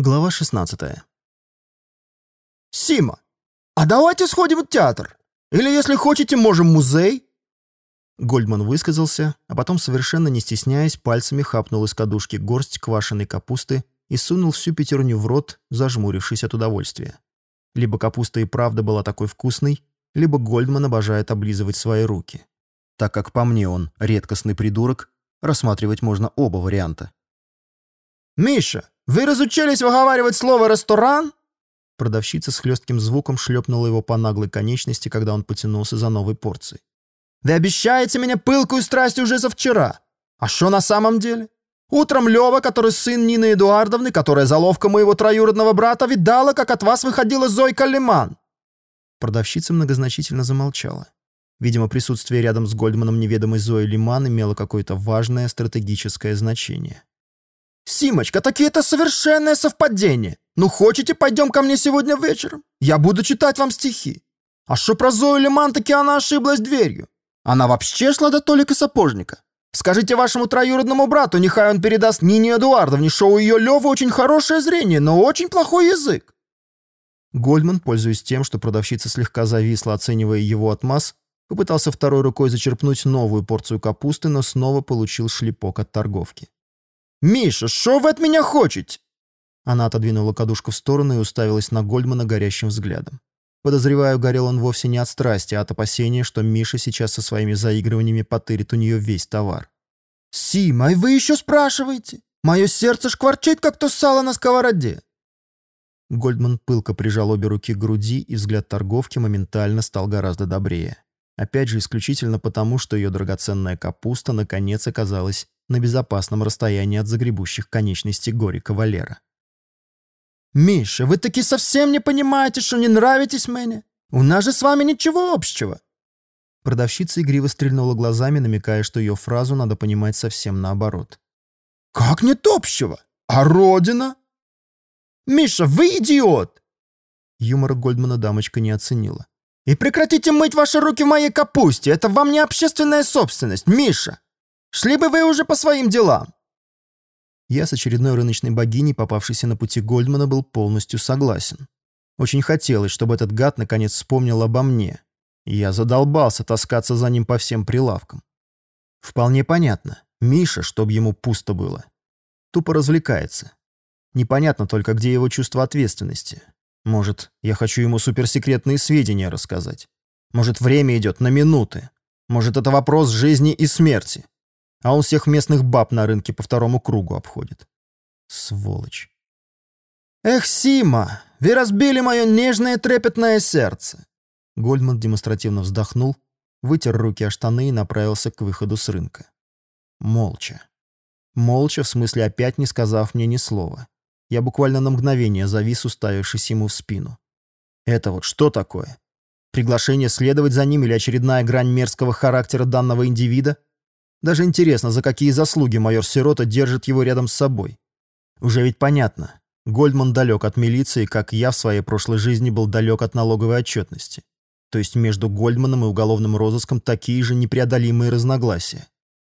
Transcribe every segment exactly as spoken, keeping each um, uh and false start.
Глава шестнадцатая. «Сима, а давайте сходим в театр. Или, если хотите, можем в музей?» Гольдман высказался, а потом, совершенно не стесняясь, пальцами хапнул из кадушки горсть квашеной капусты и сунул всю пятерню в рот, зажмурившись от удовольствия. Либо капуста и правда была такой вкусной, либо Гольдман обожает облизывать свои руки. Так как по мне он редкостный придурок, рассматривать можно оба варианта. «Миша, вы разучились выговаривать слово «ресторан»?» Продавщица с хлестким звуком шлепнула его по наглой конечности, когда он потянулся за новой порцией. «Вы обещаете мне пылкую страсть уже за вчера. А что на самом деле? Утром Лёва, который сын Нины Эдуардовны, которая заловка моего троюродного брата, видала, как от вас выходила Зойка Лиман». Продавщица многозначительно замолчала. Видимо, присутствие рядом с Гольдманом неведомой Зои Лиман имело какое-то важное стратегическое значение. «Симочка, так это совершенное совпадение. Ну, хотите, пойдем ко мне сегодня вечером? Я буду читать вам стихи. А что про Зою Лиман, таки она ошиблась дверью. Она вообще шла до Толика Сапожника. Скажите вашему троюродному брату, нехай он передаст Нине Эдуардовне, что у ее Лёвы очень хорошее зрение, но очень плохой язык». Гольдман, пользуясь тем, что продавщица слегка зависла, оценивая его отмаз, попытался второй рукой зачерпнуть новую порцию капусты, но снова получил шлепок от торговки. «Миша, что вы от меня хотите?» Она отодвинула кадушку в сторону и уставилась на Гольдмана горящим взглядом. Подозреваю, горел он вовсе не от страсти, а от опасения, что Миша сейчас со своими заигрываниями потырит у нее весь товар. «Сима, и вы еще спрашиваете? Мое сердце шкварчит, как то сало на сковороде». Гольдман пылко прижал обе руки к груди, и взгляд торговки моментально стал гораздо добрее. Опять же, исключительно потому, что ее драгоценная капуста наконец оказалась на безопасном расстоянии от загребущих конечностей горе-кавалера. «Миша, вы таки совсем не понимаете, что не нравитесь мне? У нас же с вами ничего общего». Продавщица игриво стрельнула глазами, намекая, что ее фразу надо понимать совсем наоборот. «Как нет общего? А родина?» «Миша, вы идиот!» Юмора Гольдмана дамочка не оценила. «И прекратите мыть ваши руки в моей капусте, это вам не общественная собственность, Миша! Шли бы вы уже по своим делам!» Я с очередной рыночной богиней, попавшейся на пути Гольдмана, был полностью согласен. Очень хотелось, чтобы этот гад наконец вспомнил обо мне. И я задолбался таскаться за ним по всем прилавкам. Вполне понятно. Миша, чтобы ему пусто было. Тупо развлекается. Непонятно только, где его чувство ответственности. Может, я хочу ему суперсекретные сведения рассказать. Может, время идет на минуты. Может, это вопрос жизни и смерти. А он всех местных баб на рынке по второму кругу обходит. Сволочь. «Эх, Сима, вы разбили мое нежное трепетное сердце!» Гольдман демонстративно вздохнул, вытер руки о штаны и направился к выходу с рынка. Молча. Молча, в смысле опять не сказав мне ни слова. Я буквально на мгновение завис, уставившись ему в спину. Это вот что такое? Приглашение следовать за ним или очередная грань мерзкого характера данного индивида? Даже интересно, за какие заслуги майор Сирота держит его рядом с собой. Уже ведь понятно. Гольдман далек от милиции, как я в своей прошлой жизни был далек от налоговой отчетности. То есть между Гольдманом и уголовным розыском такие же непреодолимые разногласия.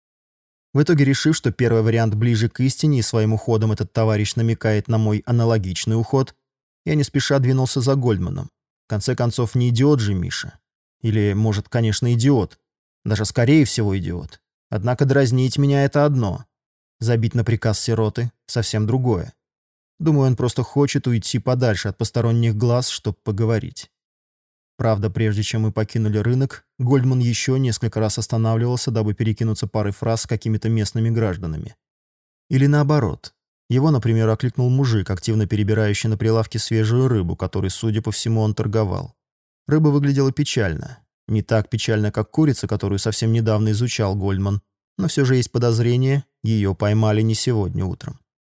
В итоге, решив, что первый вариант ближе к истине и своим уходом этот товарищ намекает на мой аналогичный уход, я не спеша двинулся за Гольдманом. В конце концов, не идиот же Миша. Или, может, конечно, идиот. Даже скорее всего идиот. Однако дразнить меня — это одно. Забить на приказ Сироты — совсем другое. Думаю, он просто хочет уйти подальше от посторонних глаз, чтобы поговорить. Правда, прежде чем мы покинули рынок, Гольдман еще несколько раз останавливался, дабы перекинуться парой фраз с какими-то местными гражданами. Или наоборот. Его, например, окликнул мужик, активно перебирающий на прилавке свежую рыбу, которой, судя по всему, он торговал. Рыба выглядела печально. Не так печально, как курица, которую совсем недавно изучал Гольдман, но все же есть подозрение, ее поймали не сегодня утром.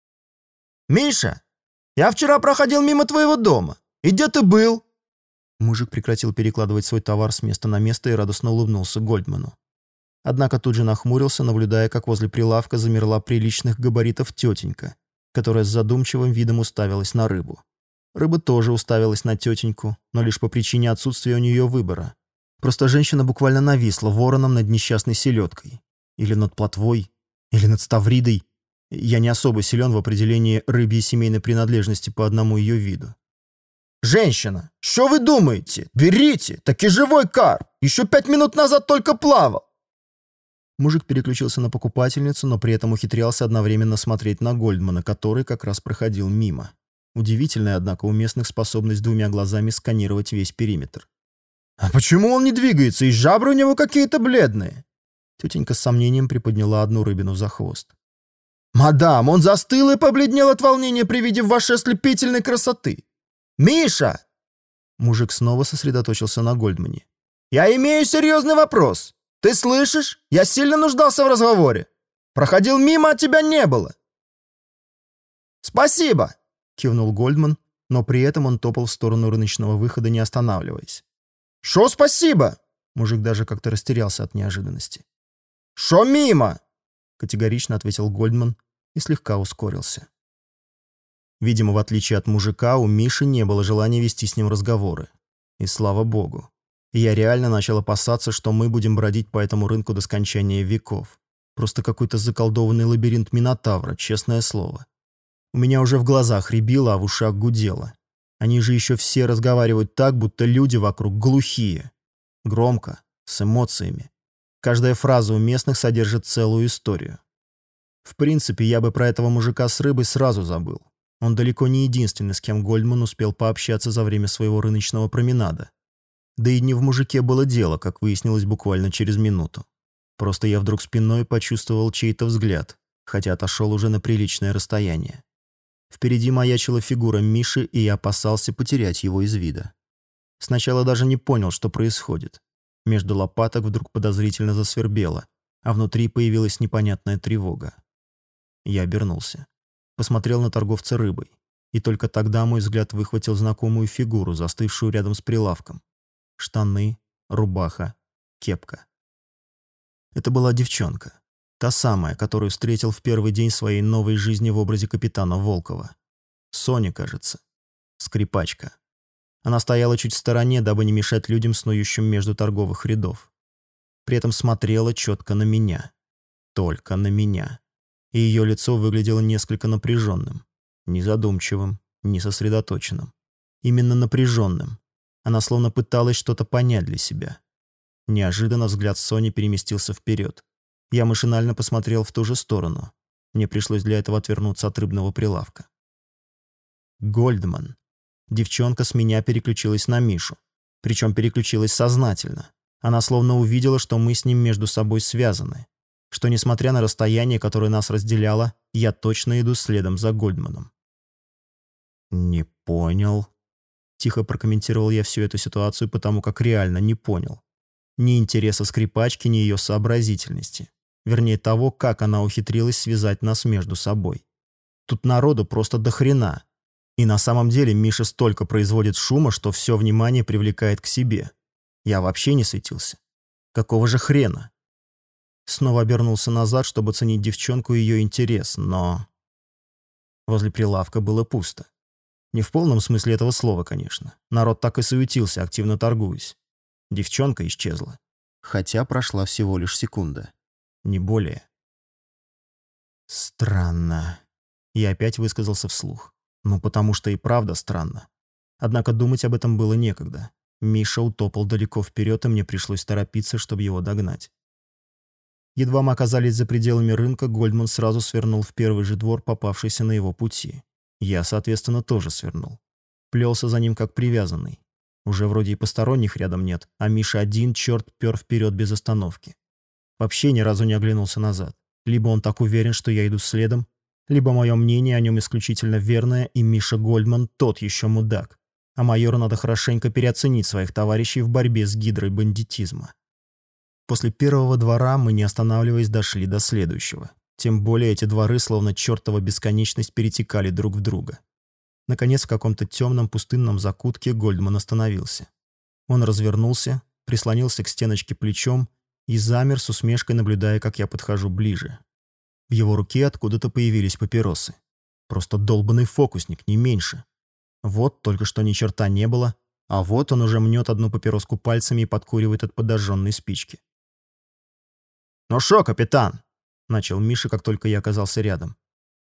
«Миша, я вчера проходил мимо твоего дома. И где ты был?» Мужик прекратил перекладывать свой товар с места на место и радостно улыбнулся Гольдману. Однако тут же нахмурился, наблюдая, как возле прилавка замерла приличных габаритов тетенька, которая с задумчивым видом уставилась на рыбу. Рыба тоже уставилась на тетеньку, но лишь по причине отсутствия у нее выбора. Просто женщина буквально нависла вороном над несчастной селедкой. Или над плотвой, или над ставридой. Я не особо силен в определении рыбьей семейной принадлежности по одному ее виду. «Женщина, что вы думаете? Берите, таки живой карп. Еще пять минут назад только плавал». Мужик переключился на покупательницу, но при этом ухитрялся одновременно смотреть на Гольдмана, который как раз проходил мимо. Удивительная, однако, у местных способность двумя глазами сканировать весь периметр. «А почему он не двигается, и жабры у него какие-то бледные?» Тетенька с сомнением приподняла одну рыбину за хвост. «Мадам, он застыл и побледнел от волнения при виде вашей ослепительной красоты. Миша!» Мужик снова сосредоточился на Гольдмане. «Я имею серьезный вопрос. Ты слышишь? Я сильно нуждался в разговоре. Проходил мимо, а тебя не было». «Спасибо!» — кивнул Гольдман, но при этом он топал в сторону рыночного выхода, не останавливаясь. «Шо спасибо?» Мужик даже как-то растерялся от неожиданности. «Шо мимо?» — категорично ответил Гольдман и слегка ускорился. Видимо, в отличие от мужика, у Миши не было желания вести с ним разговоры. И слава богу. И я реально начал опасаться, что мы будем бродить по этому рынку до скончания веков. Просто какой-то заколдованный лабиринт Минотавра, честное слово. У меня уже в глазах рябило, а в ушах гудело. Они же еще все разговаривают так, будто люди вокруг глухие. Громко, с эмоциями. Каждая фраза у местных содержит целую историю. В принципе, я бы про этого мужика с рыбой сразу забыл. Он далеко не единственный, с кем Гольдман успел пообщаться за время своего рыночного променада. Да и не в мужике было дело, как выяснилось буквально через минуту. Просто я вдруг спиной почувствовал чей-то взгляд, хотя отошел уже на приличное расстояние. Впереди маячила фигура Миши, и я опасался потерять его из вида. Сначала даже не понял, что происходит. Между лопаток вдруг подозрительно засвербело, а внутри появилась непонятная тревога. Я обернулся. Посмотрел на торговца рыбой. И только тогда мой взгляд выхватил знакомую фигуру, застывшую рядом с прилавком. Штаны, рубаха, кепка. Это была девчонка. Та самая, которую встретил в первый день своей новой жизни в образе капитана Волкова. Соня, кажется. Скрипачка. Она стояла чуть в стороне, дабы не мешать людям, снующим между торговых рядов. При этом смотрела четко на меня. Только на меня. И ее лицо выглядело несколько напряженным. Не задумчивым, не сосредоточенным. Именно напряженным. Она словно пыталась что-то понять для себя. Неожиданно взгляд Сони переместился вперед. Я машинально посмотрел в ту же сторону. Мне пришлось для этого отвернуться от рыбного прилавка. Гольдман. Девчонка с меня переключилась на Мишу. Причем переключилась сознательно. Она словно увидела, что мы с ним между собой связаны. Что, несмотря на расстояние, которое нас разделяло, я точно иду следом за Гольдманом. «Не понял». Тихо прокомментировал я всю эту ситуацию, потому как реально не понял. Ни интереса скрипачки, ни ее сообразительности. Вернее, того, как она ухитрилась связать нас между собой. Тут народу просто до хрена. И на самом деле Миша столько производит шума, что все внимание привлекает к себе. Я вообще не светился. Какого же хрена? Снова обернулся назад, чтобы оценить девчонку и ее интерес, но... Возле прилавка было пусто. Не в полном смысле этого слова, конечно. Народ так и суетился, активно торгуясь. Девчонка исчезла. Хотя прошла всего лишь секунда. Не более. Странно. Я опять высказался вслух. Ну, потому что и правда странно. Однако думать об этом было некогда. Миша утопал далеко вперед, и мне пришлось торопиться, чтобы его догнать. Едва мы оказались за пределами рынка, Гольдман сразу свернул в первый же двор, попавшийся на его пути. Я, соответственно, тоже свернул. Плелся за ним как привязанный. Уже вроде и посторонних рядом нет, а Миша один, черт, пер вперед без остановки. Вообще ни разу не оглянулся назад. Либо он так уверен, что я иду следом, либо мое мнение о нем исключительно верное, и Миша Гольдман тот еще мудак. А майору надо хорошенько переоценить своих товарищей в борьбе с гидрой бандитизма. После первого двора мы, не останавливаясь, дошли до следующего. Тем более эти дворы, словно чертова бесконечность, перетекали друг в друга. Наконец, в каком-то темном пустынном закутке Гольдман остановился. Он развернулся, прислонился к стеночке плечом и замер с усмешкой, наблюдая, как я подхожу ближе. В его руке откуда-то появились папиросы. Просто долбанный фокусник, не меньше. Вот только что ни черта не было, а вот он уже мнет одну папироску пальцами и подкуривает от подожженной спички. «Ну шо, капитан?» — начал Миша, как только я оказался рядом.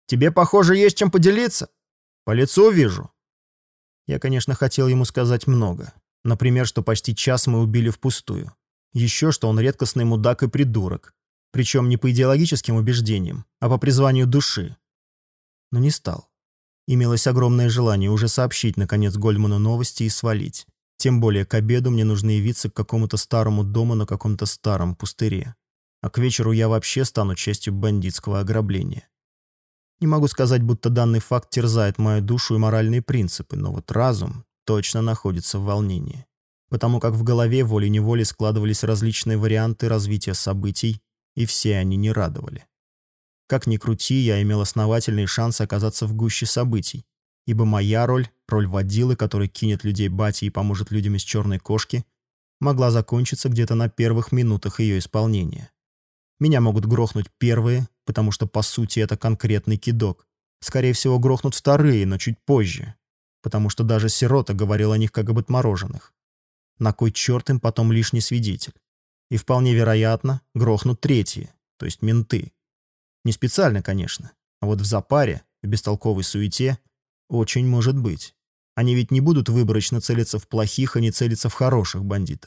Тебе, похоже, есть чем поделиться. По лицу вижу». Я, конечно, хотел ему сказать много. Например, что почти час мы убили впустую. Еще, что он редкостный мудак и придурок. Причем не по идеологическим убеждениям, а по призванию души. Но не стал. Имелось огромное желание уже сообщить, наконец, Гольдману новости и свалить. Тем более к обеду мне нужно явиться к какому-то старому дому на каком-то старом пустыре. А к вечеру я вообще стану частью бандитского ограбления. Не могу сказать, будто данный факт терзает мою душу и моральные принципы, но вот разум точно находится в волнении. Потому как в голове волей-неволей складывались различные варианты развития событий, и все они не радовали. Как ни крути, я имел основательные шансы оказаться в гуще событий, ибо моя роль, роль водилы, который кинет людей бате и поможет людям из черной кошки, могла закончиться где-то на первых минутах ее исполнения. Меня могут грохнуть первые, потому что, по сути, это конкретный кидок. Скорее всего, грохнут вторые, но чуть позже, потому что даже сирота говорил о них как об отмороженных. На кой черт им потом лишний свидетель? И вполне вероятно, грохнут третьи, то есть менты. Не специально, конечно, а вот в запаре, в бестолковой суете, очень может быть. Они ведь не будут выборочно целиться в плохих, а не целиться в хороших бандитов.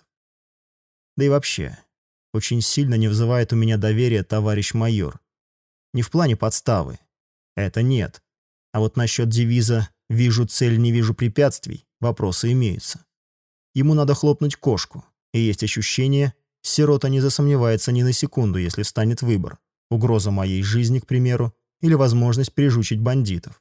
Да и вообще, очень сильно не вызывает у меня доверия товарищ майор. Не в плане подставы. Это нет. А вот насчет девиза «вижу цель, не вижу препятствий» вопросы имеются. Ему надо хлопнуть кошку, и есть ощущение, сирота не засомневается ни на секунду, если встанет выбор. Угроза моей жизни, к примеру, или возможность прижучить бандитов.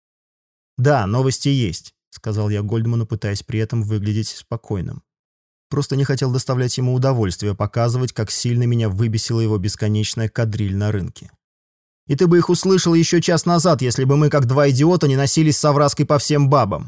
«Да, новости есть», — сказал я Гольдману, пытаясь при этом выглядеть спокойным. Просто не хотел доставлять ему удовольствие показывать, как сильно меня выбесила его бесконечная кадриль на рынке. «И ты бы их услышал еще час назад, если бы мы, как два идиота, не носились с овраской по всем бабам».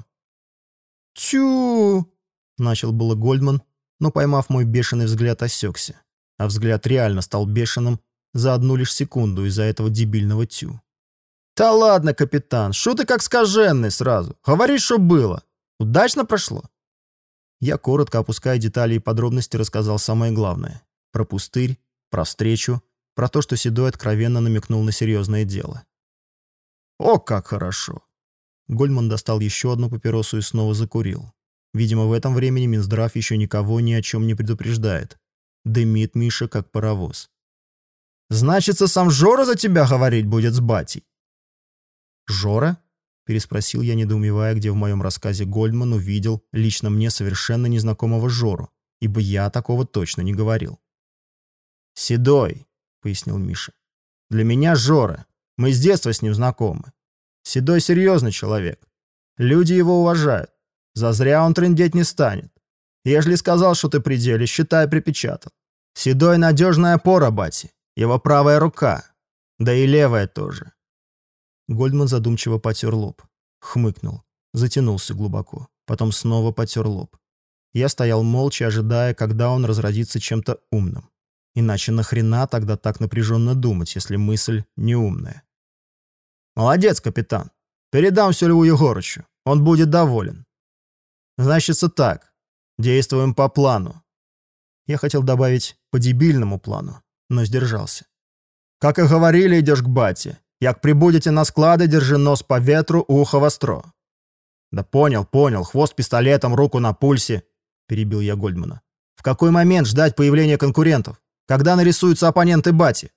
«Тю!» — начал было Гольдман, но, поймав мой бешеный взгляд, осекся. А взгляд реально стал бешеным за одну лишь секунду из-за этого дебильного тю. «Да ладно, капитан, шо ты как скаженный сразу? Говори, что было. Удачно прошло?» Я, коротко опуская детали и подробности, рассказал самое главное. Про пустырь, про встречу, про то, что Седой откровенно намекнул на серьезное дело. «О, как хорошо!» Гольдман достал еще одну папиросу и снова закурил. Видимо, в этом времени Минздрав еще никого ни о чем не предупреждает. Дымит Миша, как паровоз. «Значится, сам Жора за тебя говорить будет с батей?» «Жора?» — переспросил я, недоумевая, где в моем рассказе Гольдман увидел лично мне совершенно незнакомого Жору, ибо я такого точно не говорил. «Седой», — пояснил Миша. «Для меня Жора. Мы с детства с ним знакомы. Седой серьезный человек. Люди его уважают. Зазря он трындеть не станет. Ежели сказал, что ты при деле, считай, припечатал. Седой надежная опора, бати. Его правая рука. Да и левая тоже». Гольдман задумчиво потер лоб. Хмыкнул. Затянулся глубоко. Потом снова потер лоб. Я стоял молча, ожидая, когда он разразится чем-то умным. Иначе нахрена тогда так напряженно думать, если мысль неумная? «Молодец, капитан. Передам все Льву Егорычу. Он будет доволен. Значится так. Действуем по плану». Я хотел добавить «по дебильному плану», но сдержался. «Как и говорили, идешь к бате. Як прибудете на склады, держи нос по ветру, ухо востро». «Да понял, понял. Хвост пистолетом, руку на пульсе», — перебил я Гольдмана. «В какой момент ждать появления конкурентов? Когда нарисуются оппоненты бати?»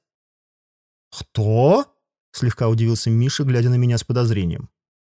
«Кто?» — слегка удивился Миша, глядя на меня с подозрением.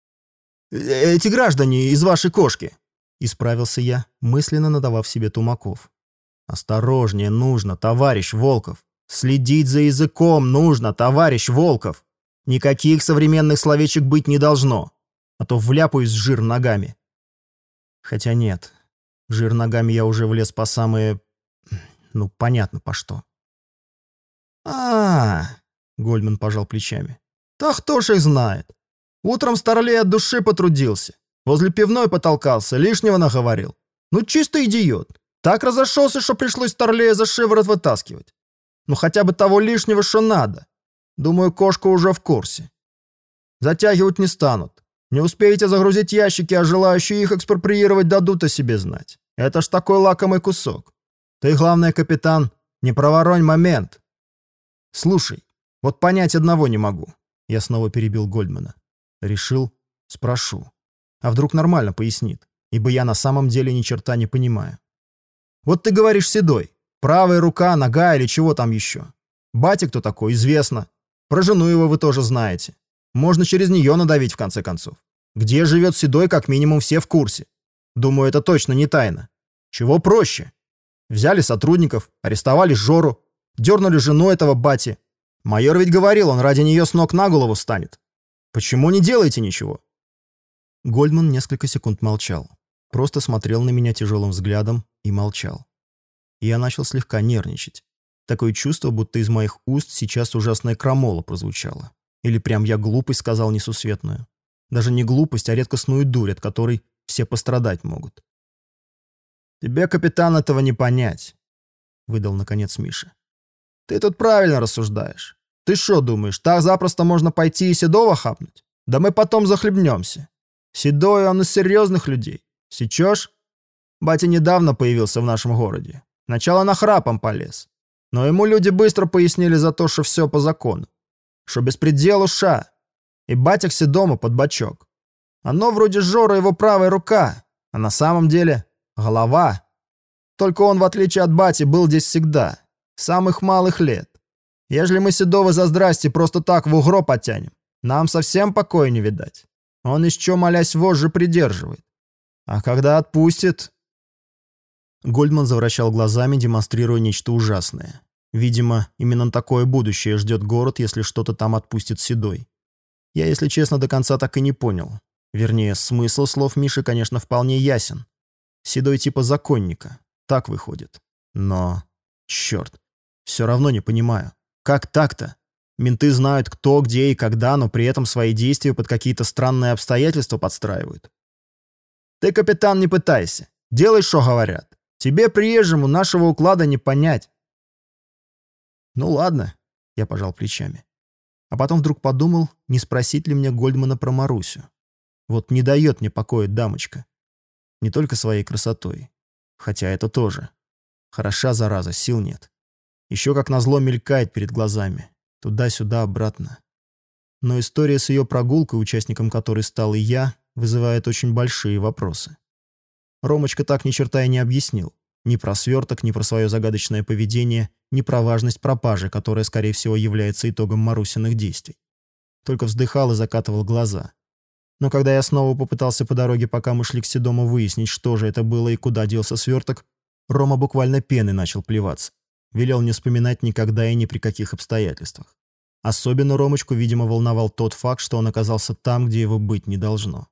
«Эти граждане из вашей кошки», — исправился я, мысленно надавав себе тумаков. «Осторожнее нужно, товарищ Волков. Следить за языком нужно, товарищ Волков. Никаких современных словечек быть не должно, а то вляпаюсь в жир ногами». Хотя нет, в жир ногами я уже влез по самые... Ну, понятно по что. а, -а, -а Гольдман пожал плечами. «Да кто ж их знает? Утром Старлей от души потрудился. Возле пивной потолкался, лишнего наговорил. Ну, чисто идиот. Так разошелся, что пришлось Старлея за шиворот вытаскивать. Ну, хотя бы того лишнего, что надо. Думаю, кошка уже в курсе. Затягивать не станут. Не успеете загрузить ящики, а желающие их экспроприировать дадут о себе знать. Это ж такой лакомый кусок. Ты, главное, капитан, не проворонь момент. Слушай, вот понять одного не могу. Я снова перебил Гольдмана. Решил, спрошу. А вдруг нормально пояснит, ибо я на самом деле ни черта не понимаю. Вот ты говоришь седой. Правая рука, нога или чего там еще. Батя кто такой, известно. Про жену его вы тоже знаете. Можно через нее надавить в конце концов. Где живет седой, как минимум все в курсе. Думаю, это точно не тайна. Чего проще? Взяли сотрудников, арестовали Жору, дернули жену этого бати. Майор ведь говорил, он ради нее с ног на голову станет. Почему не делаете ничего?» Гольдман несколько секунд молчал. Просто смотрел на меня тяжелым взглядом и молчал. Я начал слегка нервничать. Такое чувство, будто из моих уст сейчас ужасная крамола прозвучала. Или прям я глупость сказал несусветную. Даже не глупость, а редкостную дурь, от которой все пострадать могут. «Тебе, капитан, этого не понять», — выдал наконец Миша. «Ты тут правильно рассуждаешь. Ты что думаешь, так запросто можно пойти и Седова хапнуть? Да мы потом захлебнемся. Седой он из серьезных людей. Сечешь? Батя недавно появился в нашем городе. Сначала нахрапом полез. Но ему люди быстро пояснили за то, что все по закону. Что беспределу ша. И батя к Седому под бочок. Оно вроде Жора его правая рука, а на самом деле голова. Только он, в отличие от бати, был здесь всегда. С самых малых лет. Ежели мы Седова за здрасте просто так в угро потянем, нам совсем покоя не видать. Он еще, молясь, вожжи придерживает. А когда отпустит...» Гольдман завращал глазами, демонстрируя нечто ужасное. Видимо, именно такое будущее ждет город, если что-то там отпустит Седой. Я, если честно, до конца так и не понял. Вернее, смысл слов Миши, конечно, вполне ясен. Седой типа законника. Так выходит. Но... черт. Все равно не понимаю. Как так-то? Менты знают, кто, где и когда, но при этом свои действия под какие-то странные обстоятельства подстраивают. Ты, капитан, не пытайся. Делай, что говорят. Тебе, приезжему, нашего уклада не понять. Ну ладно, я пожал плечами. А потом вдруг подумал, не спросить ли мне Гольдмана про Марусю. Вот не дает мне покоя дамочка. Не только своей красотой. Хотя это тоже. Хороша, зараза, сил нет. Еще как назло мелькает перед глазами. Туда-сюда, обратно. Но история с ее прогулкой, участником которой стал и я, вызывает очень большие вопросы. Ромочка так ни черта и не объяснил. Ни про сверток, ни про свое загадочное поведение, ни про важность пропажи, которая, скорее всего, является итогом Марусиных действий. Только вздыхал и закатывал глаза. Но когда я снова попытался по дороге, пока мы шли к Седому, выяснить, что же это было и куда делся сверток, Рома буквально пеной начал плеваться. Велел не вспоминать никогда и ни при каких обстоятельствах. Особенно Ромочку, видимо, волновал тот факт, что он оказался там, где его быть не должно.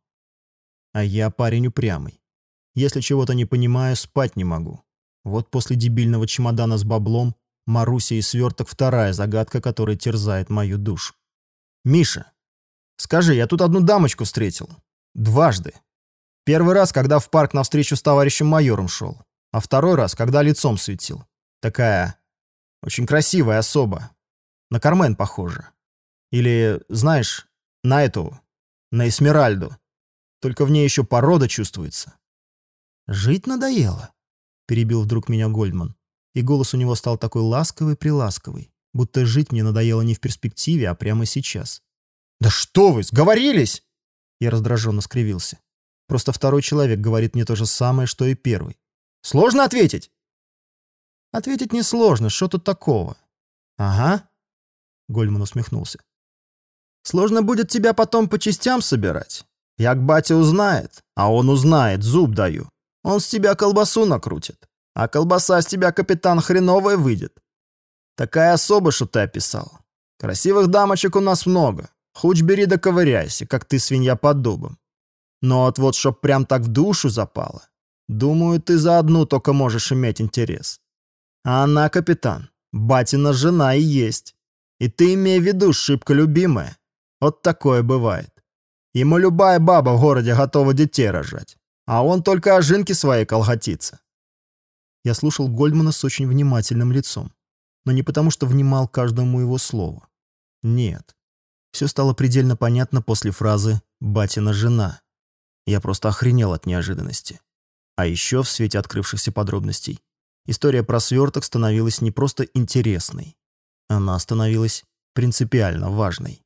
А я парень упрямый. Если чего-то не понимаю, спать не могу. Вот после дебильного чемодана с баблом Маруся и сверток — вторая загадка, которая терзает мою душу. «Миша, скажи, я тут одну дамочку встретил. Дважды. Первый раз, когда в парк навстречу с товарищем майором шел. А второй раз, когда лицом светил. Такая очень красивая особа. На Кармен похожа. Или, знаешь, на эту, на Эсмеральду. Только в ней еще порода чувствуется». «Жить надоело», — перебил вдруг меня Гольдман. И голос у него стал такой ласковый-приласковый, будто жить мне надоело не в перспективе, а прямо сейчас. «Да что вы, сговорились?» Я раздраженно скривился. Просто второй человек говорит мне то же самое, что и первый. «Сложно ответить?» «Ответить несложно, что тут такого?» «Ага», — Гольдман усмехнулся. «Сложно будет тебя потом по частям собирать. Як батя узнает, а он узнает, зуб даю. Он с тебя колбасу накрутит, а колбаса с тебя, капитан, хреновая выйдет. Такая особа, что ты описал. Красивых дамочек у нас много. Хуч бери да ковыряйся, как ты свинья под дубом. Но вот вот чтоб прям так в душу запало. Думаю, ты за одну только можешь иметь интерес. А она, капитан, батина жена и есть. И ты имей в виду, шибко любимая. Вот такое бывает. Ему любая баба в городе готова детей рожать. А он только о жинке своей колготится». Я слушал Гольдмана с очень внимательным лицом. Но не потому, что внимал каждому его слову. Нет. Все стало предельно понятно после фразы «батина жена». Я просто охренел от неожиданности. А еще в свете открывшихся подробностей история про сверток становилась не просто интересной. Она становилась принципиально важной.